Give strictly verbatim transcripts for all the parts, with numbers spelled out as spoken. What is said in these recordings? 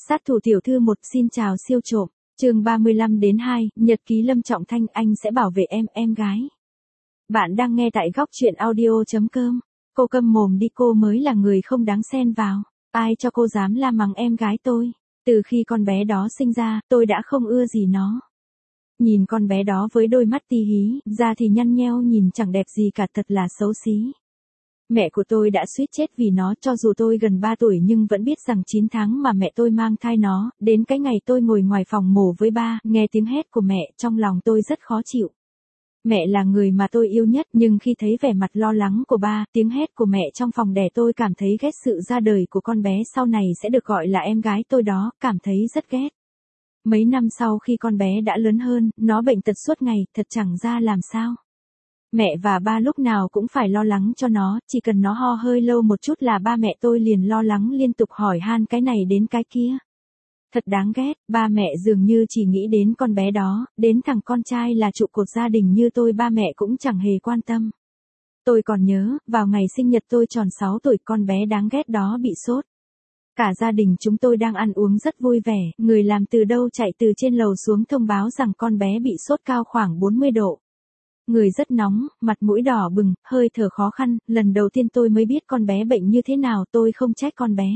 Sát thủ tiểu thư một xin chào siêu trộm, chương ba mươi lăm đến hai, nhật ký Lâm Trọng Thanh, anh sẽ bảo vệ em, em gái. Bạn đang nghe tại góc truyện audio.com. Cô câm mồm đi, cô mới là người không đáng xen vào. Ai cho cô dám la mắng em gái tôi? Từ khi con bé đó sinh ra, tôi đã không ưa gì nó. Nhìn con bé đó với đôi mắt ti hí, da thì nhăn nheo nhìn chẳng đẹp gì cả, thật là xấu xí. Mẹ của tôi đã suýt chết vì nó, cho dù tôi gần ba tuổi nhưng vẫn biết rằng chín tháng mà mẹ tôi mang thai nó, đến cái ngày tôi ngồi ngoài phòng mổ với ba, nghe tiếng hét của mẹ, trong lòng tôi rất khó chịu. Mẹ là người mà tôi yêu nhất, nhưng khi thấy vẻ mặt lo lắng của ba, tiếng hét của mẹ trong phòng đẻ, tôi cảm thấy ghét sự ra đời của con bé sau này sẽ được gọi là em gái tôi đó, cảm thấy rất ghét. Mấy năm sau khi con bé đã lớn hơn, nó bệnh tật suốt ngày, thật chẳng ra làm sao. Mẹ và ba lúc nào cũng phải lo lắng cho nó, chỉ cần nó ho hơi lâu một chút là ba mẹ tôi liền lo lắng liên tục hỏi han cái này đến cái kia. Thật đáng ghét, ba mẹ dường như chỉ nghĩ đến con bé đó, đến thằng con trai là trụ cột gia đình như tôi ba mẹ cũng chẳng hề quan tâm. Tôi còn nhớ, vào ngày sinh nhật tôi tròn sáu tuổi, con bé đáng ghét đó bị sốt. Cả gia đình chúng tôi đang ăn uống rất vui vẻ, người làm từ đâu chạy từ trên lầu xuống thông báo rằng con bé bị sốt cao khoảng bốn mươi độ. Người rất nóng, mặt mũi đỏ bừng, hơi thở khó khăn, lần đầu tiên tôi mới biết con bé bệnh như thế nào, tôi không trách con bé.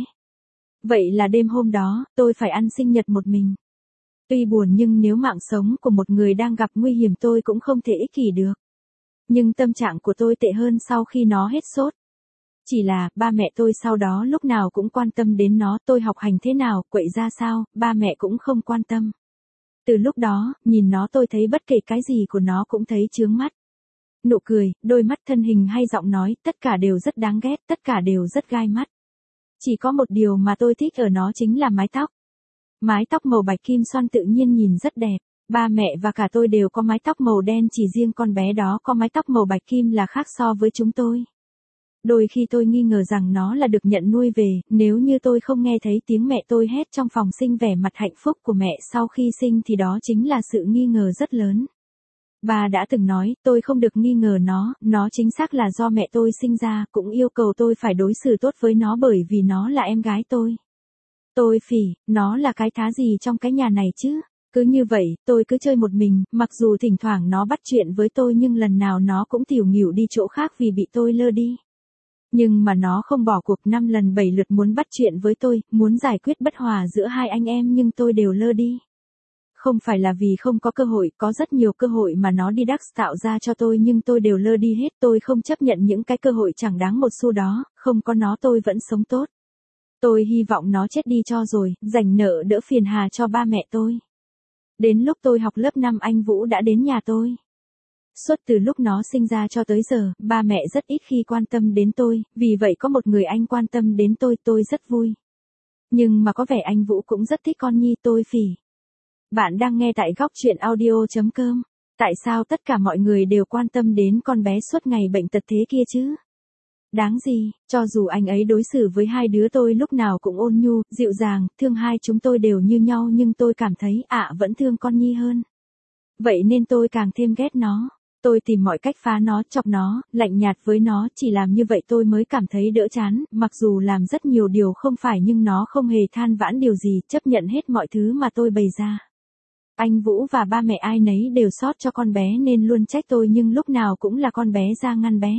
Vậy là đêm hôm đó, tôi phải ăn sinh nhật một mình. Tuy buồn nhưng nếu mạng sống của một người đang gặp nguy hiểm tôi cũng không thể ích kỷ được. Nhưng tâm trạng của tôi tệ hơn sau khi nó hết sốt. Chỉ là, ba mẹ tôi sau đó lúc nào cũng quan tâm đến nó, tôi học hành thế nào, quậy ra sao, ba mẹ cũng không quan tâm. Từ lúc đó, nhìn nó tôi thấy bất kể cái gì của nó cũng thấy chướng mắt. Nụ cười, đôi mắt, thân hình hay giọng nói, tất cả đều rất đáng ghét, tất cả đều rất gai mắt. Chỉ có một điều mà tôi thích ở nó chính là mái tóc. Mái tóc màu bạch kim xoăn tự nhiên nhìn rất đẹp. Ba mẹ và cả tôi đều có mái tóc màu đen, chỉ riêng con bé đó có mái tóc màu bạch kim là khác so với chúng tôi. Đôi khi tôi nghi ngờ rằng nó là được nhận nuôi về, nếu như tôi không nghe thấy tiếng mẹ tôi hét trong phòng sinh vẻ mặt hạnh phúc của mẹ sau khi sinh thì đó chính là sự nghi ngờ rất lớn. Bà đã từng nói, tôi không được nghi ngờ nó, nó chính xác là do mẹ tôi sinh ra, cũng yêu cầu tôi phải đối xử tốt với nó bởi vì nó là em gái tôi. Tôi phỉ, nó là cái thá gì trong cái nhà này chứ? Cứ như vậy, tôi cứ chơi một mình, mặc dù thỉnh thoảng nó bắt chuyện với tôi nhưng lần nào nó cũng tiểu nghỉu đi chỗ khác vì bị tôi lơ đi. Nhưng mà nó không bỏ cuộc, năm lần bảy lượt muốn bắt chuyện với tôi, muốn giải quyết bất hòa giữa hai anh em nhưng tôi đều lơ đi. Không phải là vì không có cơ hội, có rất nhiều cơ hội mà nó đi đắc tạo ra cho tôi nhưng tôi đều lơ đi hết, tôi không chấp nhận những cái cơ hội chẳng đáng một xu đó, không có nó tôi vẫn sống tốt. Tôi hy vọng nó chết đi cho rồi, dành nợ đỡ phiền hà cho ba mẹ tôi. Đến lúc tôi học lớp năm anh Vũ đã đến nhà tôi. Suốt từ lúc nó sinh ra cho tới giờ, ba mẹ rất ít khi quan tâm đến tôi, vì vậy có một người anh quan tâm đến tôi, tôi rất vui. Nhưng mà có vẻ anh Vũ cũng rất thích con Nhi, tôi phỉ. Bạn đang nghe tại góc truyện audio.com. Tại sao tất cả mọi người đều quan tâm đến con bé suốt ngày bệnh tật thế kia chứ? Đáng gì, cho dù anh ấy đối xử với hai đứa tôi lúc nào cũng ôn nhu, dịu dàng, thương hai chúng tôi đều như nhau nhưng tôi cảm thấy ạ à, vẫn thương con Nhi hơn. Vậy nên tôi càng thêm ghét nó. Tôi tìm mọi cách phá nó, chọc nó, lạnh nhạt với nó, chỉ làm như vậy tôi mới cảm thấy đỡ chán, mặc dù làm rất nhiều điều không phải nhưng nó không hề than vãn điều gì, chấp nhận hết mọi thứ mà tôi bày ra. Anh Vũ và ba mẹ ai nấy đều xót cho con bé nên luôn trách tôi nhưng lúc nào cũng là con bé ra ngăn bé.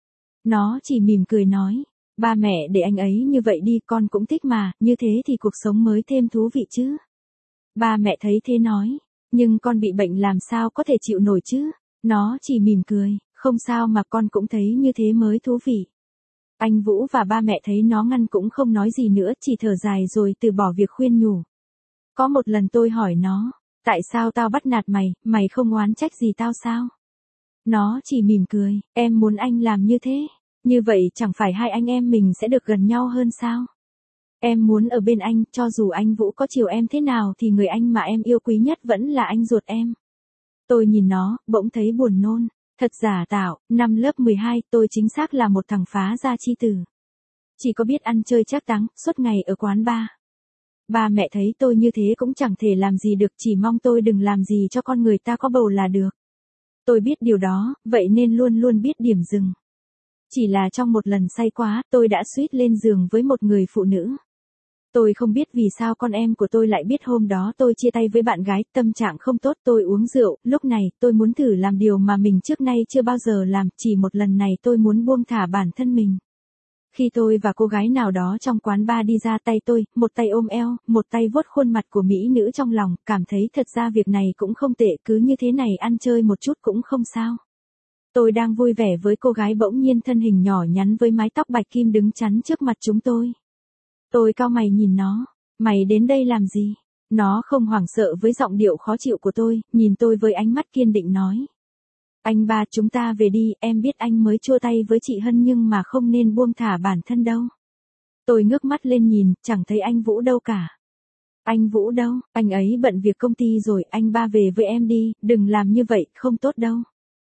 Nó chỉ mỉm cười nói, ba mẹ để anh ấy như vậy đi, con cũng thích mà, như thế thì cuộc sống mới thêm thú vị chứ. Ba mẹ thấy thế nói, nhưng con bị bệnh làm sao có thể chịu nổi chứ. Nó chỉ mỉm cười, không sao mà con cũng thấy như thế mới thú vị. Anh Vũ và ba mẹ thấy nó ngăn cũng không nói gì nữa, chỉ thở dài rồi từ bỏ việc khuyên nhủ. Có một lần tôi hỏi nó, tại sao tao bắt nạt mày, mày không oán trách gì tao sao? Nó chỉ mỉm cười, em muốn anh làm như thế, như vậy chẳng phải hai anh em mình sẽ được gần nhau hơn sao? Em muốn ở bên anh, cho dù anh Vũ có chiều em thế nào thì người anh mà em yêu quý nhất vẫn là anh ruột em. Tôi nhìn nó, bỗng thấy buồn nôn, thật giả tạo, năm lớp mười hai tôi chính xác là một thằng phá gia chi tử. Chỉ có biết ăn chơi trác táng, suốt ngày ở quán bar. Ba mẹ thấy tôi như thế cũng chẳng thể làm gì được, chỉ mong tôi đừng làm gì cho con người ta có bầu là được. Tôi biết điều đó, vậy nên luôn luôn biết điểm dừng. Chỉ là trong một lần say quá, tôi đã suýt lên giường với một người phụ nữ. Tôi không biết vì sao con em của tôi lại biết hôm đó tôi chia tay với bạn gái, tâm trạng không tốt, tôi uống rượu, lúc này tôi muốn thử làm điều mà mình trước nay chưa bao giờ làm, chỉ một lần này tôi muốn buông thả bản thân mình. Khi tôi và cô gái nào đó trong quán bar đi ra, tay tôi, một tay ôm eo, một tay vuốt khuôn mặt của mỹ nữ trong lòng, cảm thấy thật ra việc này cũng không tệ, cứ như thế này ăn chơi một chút cũng không sao. Tôi đang vui vẻ với cô gái, bỗng nhiên thân hình nhỏ nhắn với mái tóc bạch kim đứng chắn trước mặt chúng tôi. Tôi cau mày nhìn nó, mày đến đây làm gì? Nó không hoảng sợ với giọng điệu khó chịu của tôi, nhìn tôi với ánh mắt kiên định nói. Anh ba, chúng ta về đi, em biết anh mới chua tay với chị Hân nhưng mà không nên buông thả bản thân đâu. Tôi ngước mắt lên nhìn, chẳng thấy anh Vũ đâu cả. Anh Vũ đâu, anh ấy bận việc công ty rồi, anh ba về với em đi, đừng làm như vậy, không tốt đâu.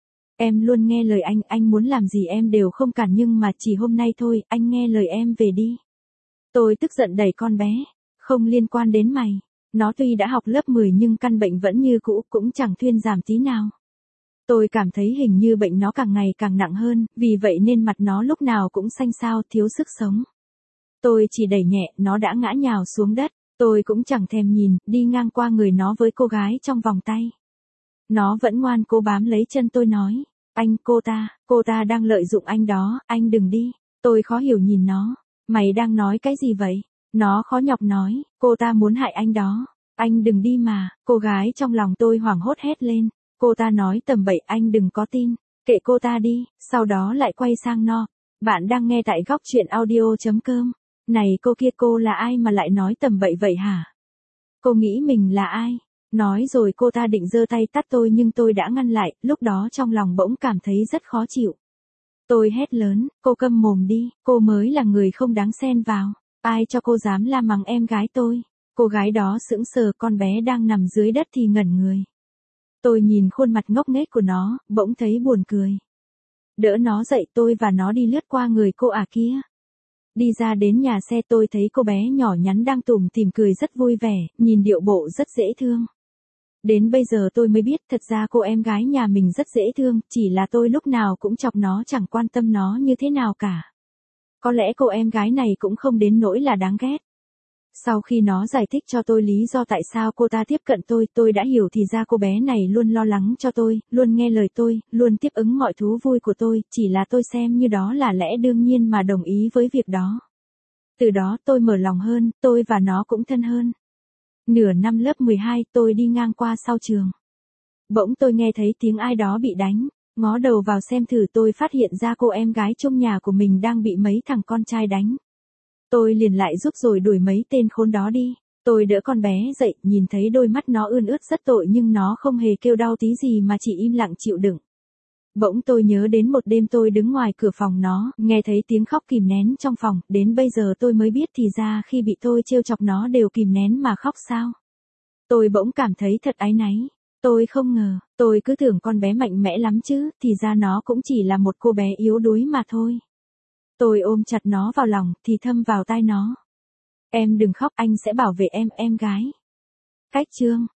Em luôn nghe lời anh, anh muốn làm gì em đều không cản nhưng mà chỉ hôm nay thôi, anh nghe lời em về đi. Tôi tức giận đẩy con bé, không liên quan đến mày. Nó tuy đã học lớp mười nhưng căn bệnh vẫn như cũ, cũng chẳng thuyên giảm tí nào. Tôi cảm thấy hình như bệnh nó càng ngày càng nặng hơn, vì vậy nên mặt nó lúc nào cũng xanh xao, thiếu sức sống. Tôi chỉ đẩy nhẹ, nó đã ngã nhào xuống đất, tôi cũng chẳng thèm nhìn, đi ngang qua người nó với cô gái trong vòng tay. Nó vẫn ngoan cố bám lấy chân tôi nói, anh, cô ta, cô ta đang lợi dụng anh đó, anh đừng đi. Tôi khó hiểu nhìn nó, mày đang nói cái gì vậy? Nó khó nhọc nói, cô ta muốn hại anh đó, anh đừng đi mà. Cô gái trong lòng tôi hoảng hốt hét lên, cô ta nói tầm bậy, anh đừng có tin, kệ cô ta đi, sau đó lại quay sang nó. Bạn đang nghe tại góc truyện audio.com. Này cô kia, cô là ai mà lại nói tầm bậy vậy hả? Cô nghĩ mình là ai? Nói rồi cô ta định giơ tay tát tôi nhưng tôi đã ngăn lại, lúc đó trong lòng bỗng cảm thấy rất khó chịu. Tôi hét lớn, cô câm mồm đi, cô mới là người không đáng xen vào. Ai cho cô dám la mắng em gái tôi? Cô gái đó sững sờ, con bé đang nằm dưới đất thì ngẩn người. Tôi nhìn khuôn mặt ngốc nghếch của nó, bỗng thấy buồn cười. Đỡ nó dậy, tôi và nó đi lướt qua người cô ả kia. Đi ra đến nhà xe tôi thấy cô bé nhỏ nhắn đang tủm tỉm cười rất vui vẻ, nhìn điệu bộ rất dễ thương. Đến bây giờ tôi mới biết thật ra cô em gái nhà mình rất dễ thương, chỉ là tôi lúc nào cũng chọc nó chẳng quan tâm nó như thế nào cả. Có lẽ cô em gái này cũng không đến nỗi là đáng ghét. Sau khi nó giải thích cho tôi lý do tại sao cô ta tiếp cận tôi, tôi đã hiểu thì ra cô bé này luôn lo lắng cho tôi, luôn nghe lời tôi, luôn tiếp ứng mọi thú vui của tôi, chỉ là tôi xem như đó là lẽ đương nhiên mà đồng ý với việc đó. Từ đó tôi mở lòng hơn, tôi và nó cũng thân hơn. Nửa năm lớp mười hai, tôi đi ngang qua sau trường. Bỗng tôi nghe thấy tiếng ai đó bị đánh, ngó đầu vào xem thử tôi phát hiện ra cô em gái trong nhà của mình đang bị mấy thằng con trai đánh. Tôi liền lại giúp rồi đuổi mấy tên khốn đó đi. Tôi đỡ con bé dậy, nhìn thấy đôi mắt nó ươn ướt rất tội nhưng nó không hề kêu đau tí gì mà chỉ im lặng chịu đựng. Bỗng tôi nhớ đến một đêm tôi đứng ngoài cửa phòng nó, nghe thấy tiếng khóc kìm nén trong phòng, đến bây giờ tôi mới biết thì ra khi bị tôi trêu chọc nó đều kìm nén mà khóc sao. Tôi bỗng cảm thấy thật áy náy. Tôi không ngờ, tôi cứ tưởng con bé mạnh mẽ lắm chứ, thì ra nó cũng chỉ là một cô bé yếu đuối mà thôi. Tôi ôm chặt nó vào lòng, thì thầm vào tai nó. Em đừng khóc, anh sẽ bảo vệ em, em gái. Cách chương.